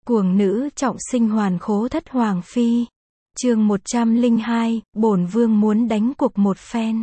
Cuồng nữ trọng sinh hoàn khố thất hoàng phi. Chương 102, bổn vương muốn đánh cuộc một phen.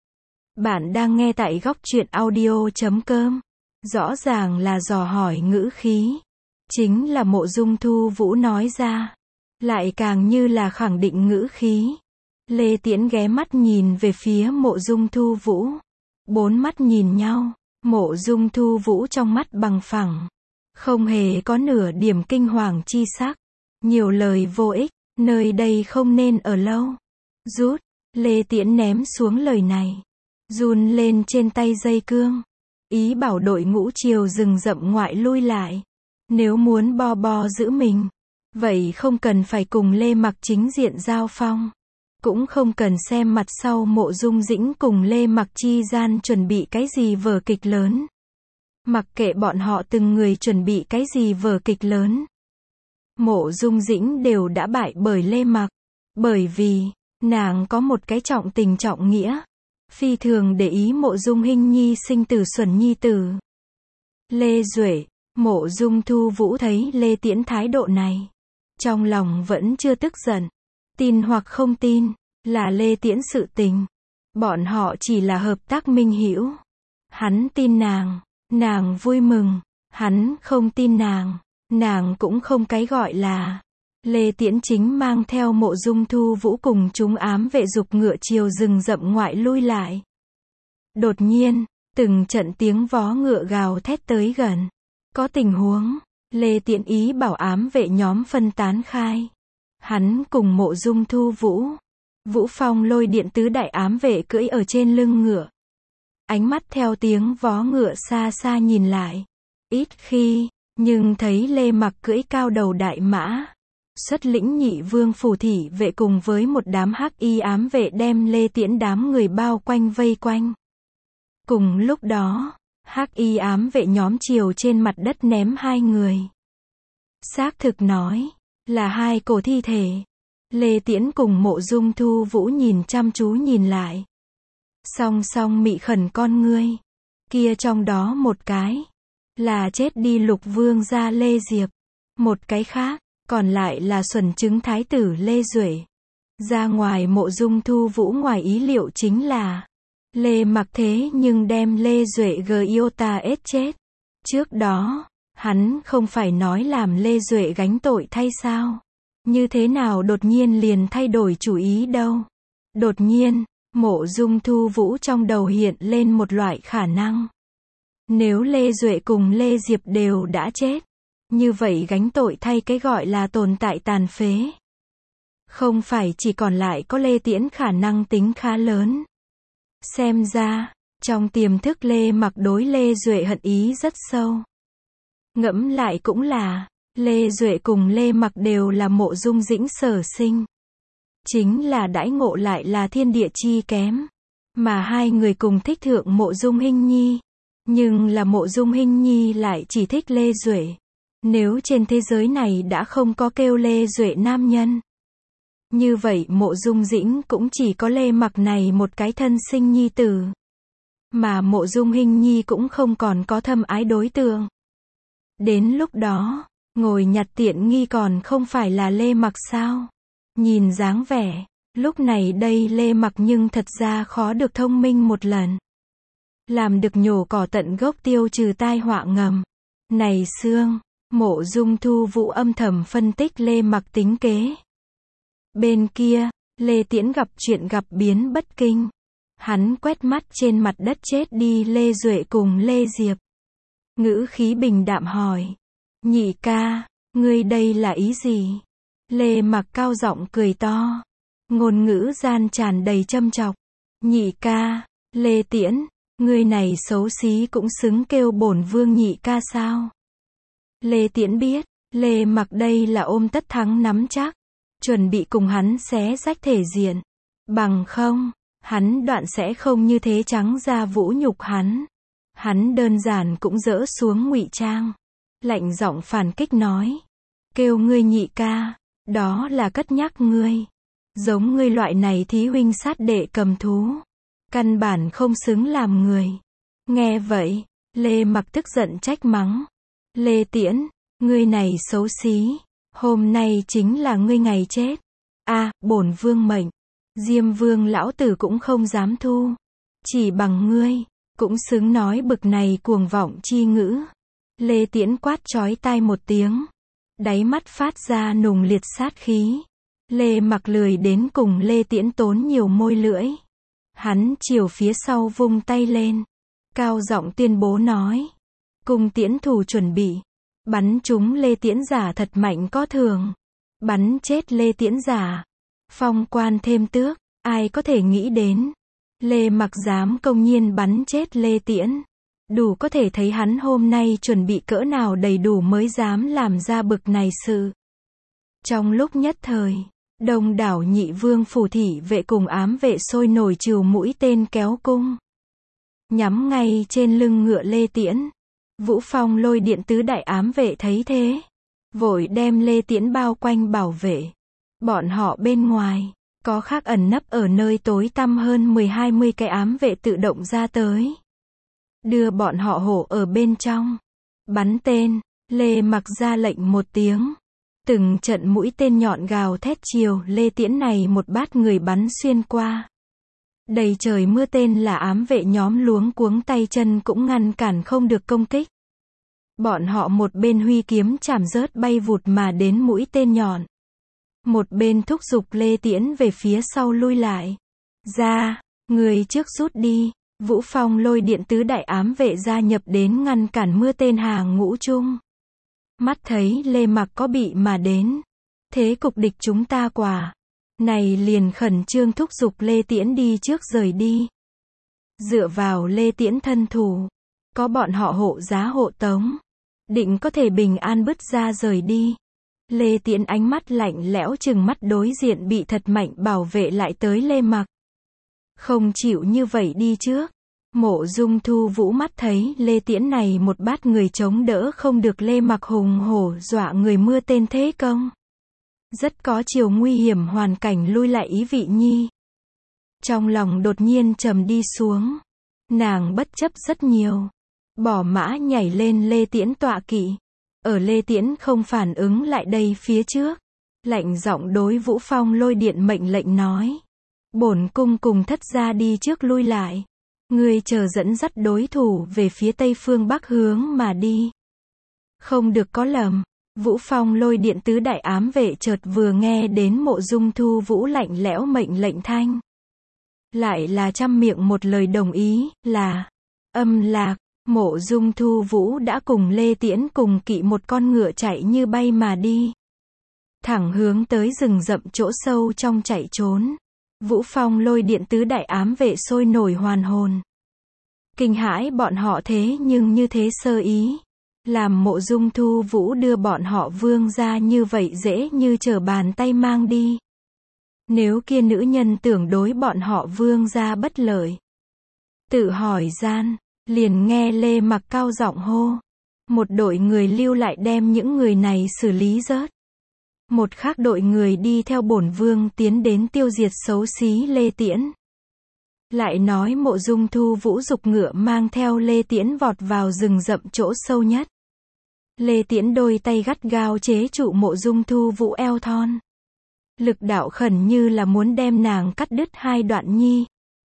Bạn đang nghe tại góc truyện audio.com. Rõ ràng là dò hỏi ngữ khí. Chính là Mộ Dung Thu Vũ nói ra. Lại càng như là khẳng định ngữ khí. Lê Tiễn ghé mắt nhìn về phía Mộ Dung Thu Vũ. Bốn mắt nhìn nhau. Mộ Dung Thu Vũ trong mắt bằng phẳng. Không hề có nửa điểm kinh hoàng chi sắc. Nhiều lời vô ích, nơi đây không nên ở lâu. Rút, Lê Tiễn ném xuống lời này. Run lên trên tay dây cương. Ý bảo đội ngũ triều rừng rậm ngoại lui lại. Nếu muốn bo giữ mình, vậy không cần phải cùng Lê Mặc chính diện giao phong. Cũng không cần xem mặt sau Mộ Dung Dĩnh cùng Lê Mặc chi gian chuẩn bị cái gì vở kịch lớn. Mặc kệ bọn họ từng người chuẩn bị cái gì vở kịch lớn. Mộ Dung Dĩnh đều đã bại bởi Lê Mặc. Bởi vì, nàng có một cái trọng tình trọng nghĩa. Phi thường để ý Mộ Dung Hinh Nhi sinh tử xuẩn nhi tử. Lê Duệ, Mộ Dung Thu Vũ thấy Lê Tiễn thái độ này. Trong lòng vẫn chưa tức giận. Tin hoặc không tin, là Lê Tiễn sự tình. Bọn họ chỉ là hợp tác minh hữu. Hắn tin nàng vui mừng. Hắn không tin nàng cũng không cái gọi là. Lê Tiễn chính mang theo Mộ Dung Thu Vũ cùng chúng ám vệ dục ngựa chiều rừng rậm ngoại lui lại. Đột nhiên, từng trận tiếng vó ngựa gào thét tới gần. Có tình huống, Lê Tiễn ý bảo ám vệ nhóm phân tán khai. Hắn cùng Mộ Dung Thu Vũ, Vũ Phong lôi điện tứ đại ám vệ cưỡi ở trên lưng ngựa. Ánh mắt theo tiếng vó ngựa xa xa nhìn lại. Ít khi, nhưng thấy Lê Mặc cưỡi cao đầu đại mã. Xuất lĩnh nhị vương phủ thị vệ cùng với một đám hắc y ám vệ đem Lê Tiễn đám người bao quanh vây quanh. Cùng lúc đó, hắc y ám vệ nhóm chiều trên mặt đất ném hai người. Xác thực nói, là hai cổ thi thể. Lê Tiễn cùng Mộ Dung Thu Vũ nhìn chăm chú nhìn lại. Song song mị khẩn con ngươi. Kia trong đó một cái, là chết đi Lục Vương gia Lê Diệp. Một cái khác, còn lại là xuẩn trứng thái tử Lê Duệ. Ra ngoài Mộ Dung Thu Vũ ngoài ý liệu chính là Lê Mặc thế nhưng đem Lê Duệ Giota ết chết. Trước đó, hắn không phải nói làm Lê Duệ gánh tội thay sao? Như thế nào đột nhiên liền thay đổi chủ ý đâu? Đột nhiên, Mộ Dung Thu Vũ trong đầu hiện lên một loại khả năng. Nếu Lê Duệ cùng Lê Diệp đều đã chết, như vậy gánh tội thay cái gọi là tồn tại tàn phế. Không phải chỉ còn lại có Lê Tiễn khả năng tính khá lớn. Xem ra, trong tiềm thức Lê Mặc đối Lê Duệ hận ý rất sâu. Ngẫm lại cũng là, Lê Duệ cùng Lê Mặc đều là Mộ Dung Dĩnh sở sinh. Chính là đãi ngộ lại là thiên địa chi kém. Mà hai người cùng thích thượng Mộ Dung Hinh Nhi. Nhưng là Mộ Dung Hinh Nhi lại chỉ thích Lê Duệ. Nếu trên thế giới này đã không có kêu Lê Duệ nam nhân, như vậy Mộ Dung Dĩnh cũng chỉ có Lê Mặc này một cái thân sinh nhi tử. Mà Mộ Dung Hinh Nhi cũng không còn có thâm ái đối tượng. Đến lúc đó, ngồi nhặt tiện nghi còn không phải là Lê Mặc sao? Nhìn dáng vẻ, lúc này đây Lê Mặc nhưng thật ra khó được thông minh một lần. Làm được nhổ cỏ tận gốc tiêu trừ tai họa ngầm. Này xương, Mộ Dung Thu Vũ âm thầm phân tích Lê Mặc tính kế. Bên kia, Lê Tiễn gặp chuyện gặp biến bất kinh. Hắn quét mắt trên mặt đất chết đi Lê Duệ cùng Lê Diệp. Ngữ khí bình đạm hỏi. Nhị ca, ngươi đây là ý gì? Lê Mặc cao giọng cười to. Ngôn ngữ gian tràn đầy châm chọc. Nhị ca, Lê Tiễn, ngươi này xấu xí cũng xứng kêu bổn vương nhị ca sao? Lê Tiễn biết, Lê Mặc đây là ôm tất thắng nắm chắc. Chuẩn bị cùng hắn xé rách thể diện. Bằng không, hắn đoạn sẽ không như thế trắng ra vũ nhục hắn. Hắn đơn giản cũng dỡ xuống ngụy trang. Lạnh giọng phản kích nói. Kêu ngươi nhị ca, đó là cất nhắc ngươi. Giống ngươi loại này thí huynh sát đệ cầm thú. Căn bản không xứng làm người. Nghe vậy, Lê Mặc tức giận trách mắng. Lê Tiễn, Ngươi này xấu xí, hôm nay chính là ngươi ngày chết. A, bổn vương mệnh, Diêm Vương lão tử cũng không dám thu. Chỉ bằng ngươi, cũng xứng nói bực này cuồng vọng chi ngữ. Lê Tiễn quát chói tai một tiếng, đáy mắt phát ra nùng liệt sát khí. Lê Mặc lười đến cùng Lê Tiễn tốn nhiều môi lưỡi. Hắn chiều phía sau vung tay lên, cao giọng tuyên bố nói: cung tiễn thủ chuẩn bị. Bắn trúng Lê Tiễn giả thật mạnh có thường. Bắn chết Lê Tiễn giả, phong quan thêm tước. Ai có thể nghĩ đến, Lê Mặc dám công nhiên bắn chết Lê Tiễn. Đủ có thể thấy hắn hôm nay chuẩn bị cỡ nào đầy đủ mới dám làm ra bực này sự. Trong lúc nhất thời, đông đảo nhị vương phủ thị vệ cùng ám vệ sôi nổi trìu mũi tên kéo cung, nhắm ngay trên lưng ngựa Lê Tiễn. Vũ Phong Lôi Điện tứ đại ám vệ thấy thế, vội đem Lê Tiễn bao quanh bảo vệ. Bọn họ bên ngoài, có khác ẩn nấp ở nơi tối tăm hơn 10-20 cái ám vệ tự động ra tới, đưa bọn họ hộ ở bên trong. Bắn tên, Lê Mặc ra lệnh một tiếng. Từng trận mũi tên nhọn gào thét chiều Lê Tiễn này một bát người bắn xuyên qua. Đầy trời mưa tên là ám vệ nhóm luống cuống tay chân cũng ngăn cản không được công kích. Bọn họ một bên huy kiếm chảm rớt bay vụt mà đến mũi tên nhọn, một bên thúc giục Lê Tiễn về phía sau lui lại. Ra, người trước rút đi. Vũ Phong Lôi Điện tứ đại ám vệ gia nhập đến ngăn cản mưa tên hàng ngũ chung. Mắt thấy Lê Mặc có bị mà đến, thế cục địch chúng ta quả này liền khẩn trương thúc giục Lê Tiễn đi trước rời đi. Dựa vào Lê Tiễn thân thủ, có bọn họ hộ giá hộ tống, định có thể bình an bứt ra rời đi. Lê Tiễn ánh mắt lạnh lẽo chừng mắt đối diện bị thật mạnh bảo vệ lại tới Lê Mặc. Không chịu như vậy đi trước. Mộ Dung Thu Vũ mắt thấy Lê Tiễn này một bát người chống đỡ không được Lê Mặc hùng hổ dọa người mưa tên thế công. Rất có chiều nguy hiểm hoàn cảnh lui lại ý vị nhi. Trong lòng đột nhiên trầm đi xuống. Nàng bất chấp rất nhiều, bỏ mã nhảy lên Lê Tiễn tọa kỵ. Ở Lê Tiễn không phản ứng lại đây phía trước, lạnh giọng đối Vũ Phong Lôi Điện mệnh lệnh nói: bổn cung cùng thất gia đi trước lui lại, ngươi chờ dẫn dắt đối thủ về phía tây phương bắc hướng mà đi. Không được có lầm. Vũ Phong Lôi Điện tứ đại ám vệ chợt vừa nghe đến Mộ Dung Thu Vũ lạnh lẽo mệnh lệnh thanh, lại là trăm miệng một lời đồng ý, là âm lạc. Mộ Dung Thu Vũ đã cùng Lê Tiễn cùng kỵ một con ngựa chạy như bay mà đi, thẳng hướng tới rừng rậm chỗ sâu trong chạy trốn. Vũ Phong Lôi Điện tứ đại ám vệ sôi nổi hoàn hồn, kinh hãi bọn họ thế nhưng như thế sơ ý, làm Mộ Dung Thu Vũ đưa bọn họ vương ra như vậy dễ như trở bàn tay mang đi. Nếu kia nữ nhân tưởng đối bọn họ vương ra bất lợi. Tự hỏi gian, liền nghe Lê Mặc cao giọng hô: một đội người lưu lại đem những người này xử lý rớt. Một khác đội người đi theo bổn vương tiến đến tiêu diệt xấu xí Lê Tiễn. Lại nói Mộ Dung Thu Vũ dục ngựa mang theo Lê Tiễn vọt vào rừng rậm chỗ sâu nhất. Lê Tiễn đôi tay gắt gao chế trụ Mộ Dung Thu Vũ eo thon. Lực đạo khẩn như là muốn đem nàng cắt đứt hai đoạn nhi.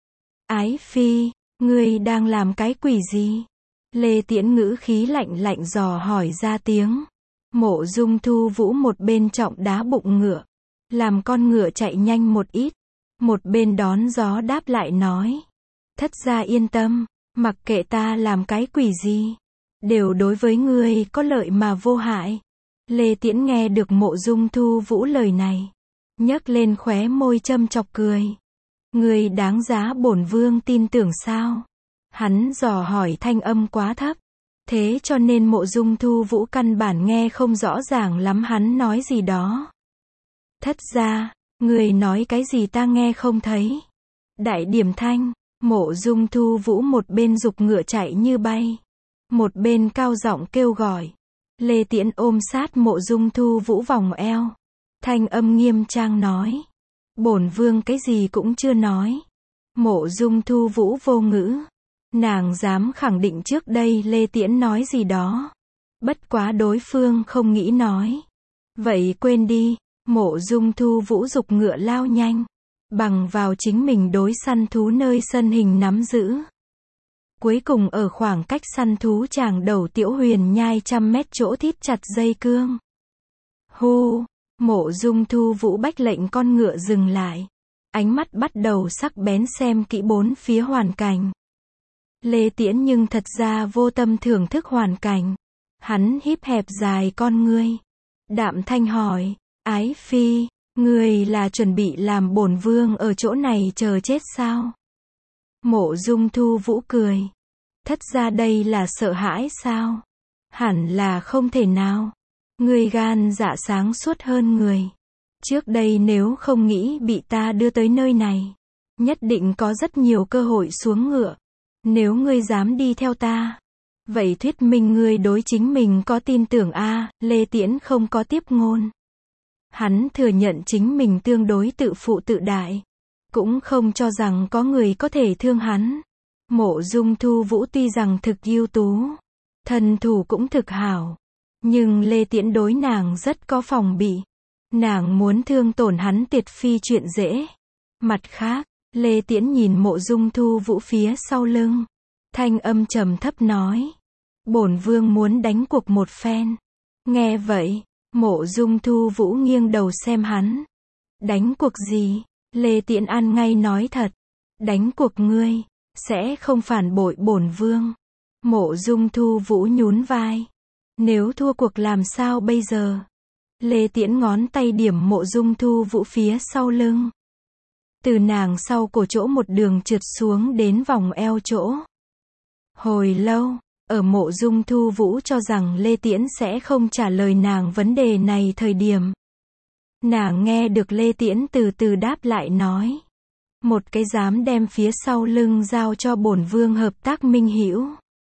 Ái phi, ngươi đang làm cái quỷ gì? Lê Tiễn ngữ khí lạnh lạnh dò hỏi ra tiếng. Mộ Dung Thu Vũ một bên trọng đá bụng ngựa, làm con ngựa chạy nhanh một ít, một bên đón gió đáp lại nói: thất gia yên tâm, mặc kệ ta làm cái quỷ gì, đều đối với ngươi có lợi mà vô hại. Lê Tiễn nghe được Mộ Dung Thu Vũ lời này, nhấc lên khóe môi châm chọc cười. Ngươi đáng giá bổn vương tin tưởng sao? Hắn dò hỏi thanh âm quá thấp, thế cho nên Mộ Dung Thu Vũ căn bản nghe không rõ ràng lắm hắn nói gì đó. Thất gia, người nói cái gì ta nghe không thấy. Đại điểm thanh, Mộ Dung Thu Vũ một bên giục ngựa chạy như bay, một bên cao giọng kêu gọi. Lê Tiễn ôm sát Mộ Dung Thu Vũ vòng eo, thanh âm nghiêm trang nói: bổn vương cái gì cũng chưa nói. Mộ Dung Thu Vũ vô ngữ. Nàng dám khẳng định trước đây Lê Tiễn nói gì đó, Bất quá đối phương không nghĩ nói. Vậy quên đi, Mộ Dung Thu Vũ giục ngựa lao nhanh. Bằng vào chính mình đối săn thú nơi sân hình nắm giữ. Cuối cùng ở khoảng cách săn thú tràng đầu Tiểu Huyền Nhai 100 mét chỗ thít chặt dây cương. Hô, Mộ Dung Thu Vũ bách lệnh con ngựa dừng lại. Ánh mắt bắt đầu sắc bén xem kỹ bốn phía hoàn cảnh. Lê Tiễn nhưng thật ra vô tâm thưởng thức hoàn cảnh. Hắn híp hẹp dài con ngươi. Đạm thanh hỏi, Ái Phi, ngươi là chuẩn bị làm bổn vương ở chỗ này chờ chết sao? Mộ Dung Thu Vũ cười. Thất ra đây là sợ hãi sao? Hẳn là không thể nào. Ngươi gan dạ sáng suốt hơn người. Trước đây nếu không nghĩ bị ta đưa tới nơi này, nhất định có rất nhiều cơ hội xuống ngựa. Nếu ngươi dám đi theo ta, vậy thuyết minh ngươi đối chính mình có tin tưởng a. Lê Tiễn không có tiếp ngôn. Hắn thừa nhận chính mình tương đối tự phụ tự đại, cũng không cho rằng có người có thể thương hắn. Mộ Dung Thu Vũ tuy rằng thực ưu tú, thân thủ cũng thực hảo, nhưng Lê Tiễn đối nàng rất có phòng bị. Nàng muốn thương tổn hắn tuyệt phi chuyện dễ. Mặt khác, Lê Tiễn nhìn Mộ Dung Thu Vũ phía sau lưng, thanh âm trầm thấp nói, bổn vương muốn đánh cuộc một phen. Nghe vậy, Mộ Dung Thu Vũ nghiêng đầu xem hắn. Đánh cuộc gì? Lê Tiễn ăn ngay nói thật. Đánh cuộc ngươi sẽ không phản bội bổn vương. Mộ Dung Thu Vũ nhún vai. Nếu thua cuộc làm sao bây giờ? Lê Tiễn ngón tay điểm Mộ Dung Thu Vũ phía sau lưng. Từ nàng sau cổ chỗ một đường trượt xuống đến vòng eo chỗ. Hồi lâu, ở Mộ Dung Thu Vũ cho rằng Lê Tiễn sẽ không trả lời nàng vấn đề này thời điểm. Nàng nghe được Lê Tiễn từ từ đáp lại nói. Một cái dám đem phía sau lưng giao cho bổn vương hợp tác minh hữu.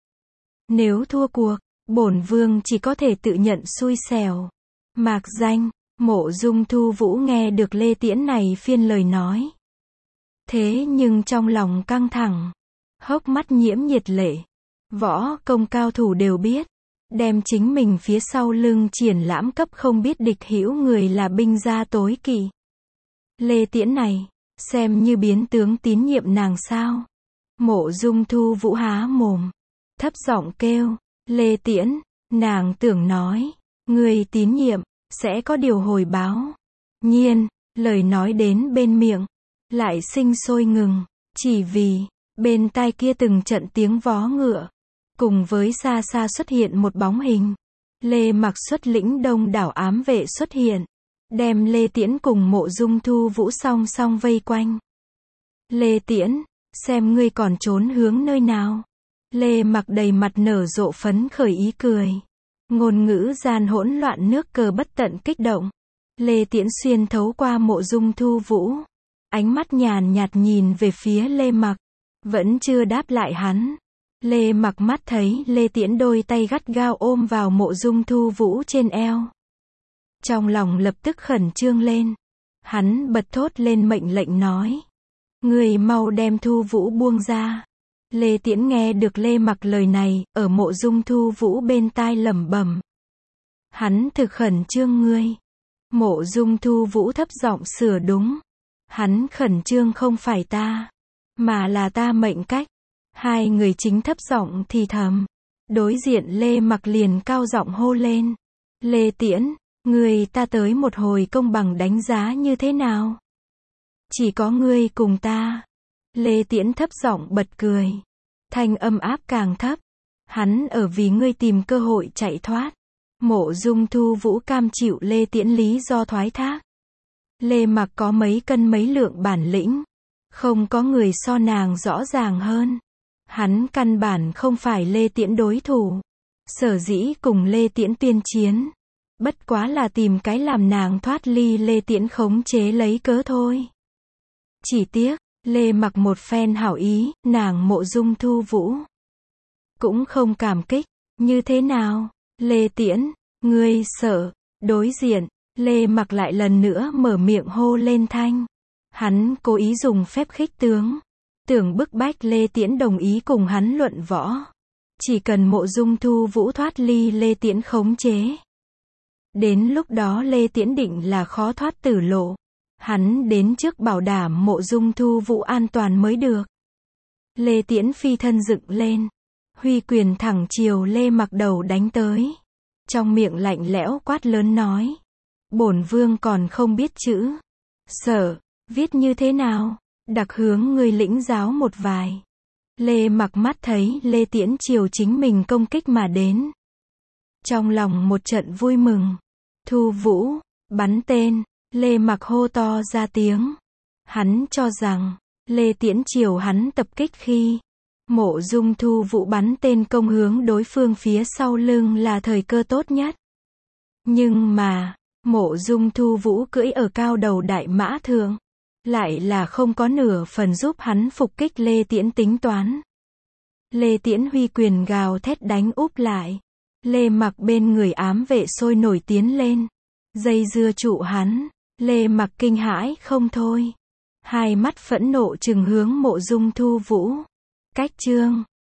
Nếu thua cuộc, bổn vương chỉ có thể tự nhận xui xẻo. Mạc danh, Mộ Dung Thu Vũ nghe được Lê Tiễn này phiên lời nói. Thế nhưng trong lòng căng thẳng, hốc mắt nhiễm nhiệt lệ. Võ công cao thủ đều biết, đem chính mình phía sau lưng triển lãm cấp không biết địch hữu người là binh gia tối kỵ. Lê Tiễn này, xem như biến tướng tín nhiệm nàng sao? Mộ Dung Thu Vũ há mồm, thấp giọng kêu, Lê Tiễn, nàng tưởng nói, người tín nhiệm, sẽ có điều hồi báo. Nhiên, lời nói đến bên miệng, lại sinh sôi ngừng, chỉ vì, bên tai kia từng trận tiếng vó ngựa, cùng với xa xa xuất hiện một bóng hình. Lê Mặc xuất lĩnh đông đảo ám vệ xuất hiện, đem Lê Tiễn cùng Mộ Dung Thu Vũ song song vây quanh. Lê Tiễn, xem ngươi còn trốn hướng nơi nào? Lê Mặc đầy mặt nở rộ phấn khởi ý cười. Ngôn ngữ gian hỗn loạn nước cờ bất tận kích động. Lê Tiễn xuyên thấu qua Mộ Dung Thu Vũ, ánh mắt nhàn nhạt nhìn về phía Lê Mặc, vẫn chưa đáp lại hắn. Lê Mặc mắt thấy Lê Tiễn đôi tay gắt gao ôm vào Mộ Dung Thu Vũ trên eo. Trong lòng lập tức khẩn trương lên. Hắn bật thốt lên mệnh lệnh nói. Người mau đem Thu Vũ buông ra. Lê Tiễn nghe được Lê Mặc lời này, ở Mộ Dung Thu Vũ bên tai lẩm bẩm. Hắn thực khẩn trương ngươi. Mộ Dung Thu Vũ thấp giọng sửa đúng. Hắn khẩn trương không phải ta, mà là ta mệnh cách. Hai người chính thấp giọng thì thầm. Đối diện Lê Mặc liền cao giọng hô lên. Lê Tiễn, người ta tới một hồi công bằng đánh giá như thế nào? Chỉ có ngươi cùng ta. Lê Tiễn thấp giọng bật cười. Thanh âm áp càng thấp. Hắn ở vì ngươi tìm cơ hội chạy thoát. Mộ Dung Thu Vũ cam chịu Lê Tiễn lý do thoái thác. Lê Mặc có mấy cân mấy lượng bản lĩnh. Không có người so nàng rõ ràng hơn. Hắn căn bản không phải Lê Tiễn đối thủ. Sở dĩ cùng Lê Tiễn tuyên chiến, bất quá là tìm cái làm nàng thoát ly Lê Tiễn khống chế lấy cớ thôi. Chỉ tiếc, Lê Mặc một phen hảo ý, nàng Mộ Dung Thu Vũ cũng không cảm kích. Như thế nào? Lê Tiễn, ngươi sợ? Đối diện, Lê Mặc lại lần nữa mở miệng hô lên thanh. Hắn cố ý dùng phép khích tướng, tưởng bức bách Lê Tiễn đồng ý cùng hắn luận võ. Chỉ cần Mộ Dung Thu Vũ thoát ly Lê Tiễn khống chế. Đến lúc đó Lê Tiễn định là khó thoát tử lộ. Hắn đến trước bảo đảm Mộ Dung Thu Vũ an toàn mới được. Lê Tiễn phi thân dựng lên. Huy quyền thẳng chiều Lê Mặc đầu đánh tới. Trong miệng lạnh lẽo quát lớn nói. Bổn vương còn không biết chữ. Sở, viết như thế nào? Đặc hướng ngươi lĩnh giáo một vài. Lê Mặc mắt thấy Lê Tiễn chiều chính mình công kích mà đến. Trong lòng một trận vui mừng. Thu Vũ, bắn tên. Lê Mặc hô to ra tiếng. Hắn cho rằng, Lê Tiễn chiều hắn tập kích khi Mộ Dung Thu Vũ bắn tên công hướng đối phương phía sau lưng là thời cơ tốt nhất. Nhưng mà, Mộ Dung Thu Vũ cưỡi ở cao đầu đại mã thượng, lại là không có nửa phần giúp hắn phục kích Lê Tiễn tính toán. Lê Tiễn huy quyền gào thét đánh úp lại. Lê Mặc bên người ám vệ sôi nổi tiến lên, dây dưa trụ hắn. Lê Mặc kinh hãi không thôi. Hai mắt phẫn nộ trừng hướng Mộ Dung Thu Vũ. Cách chương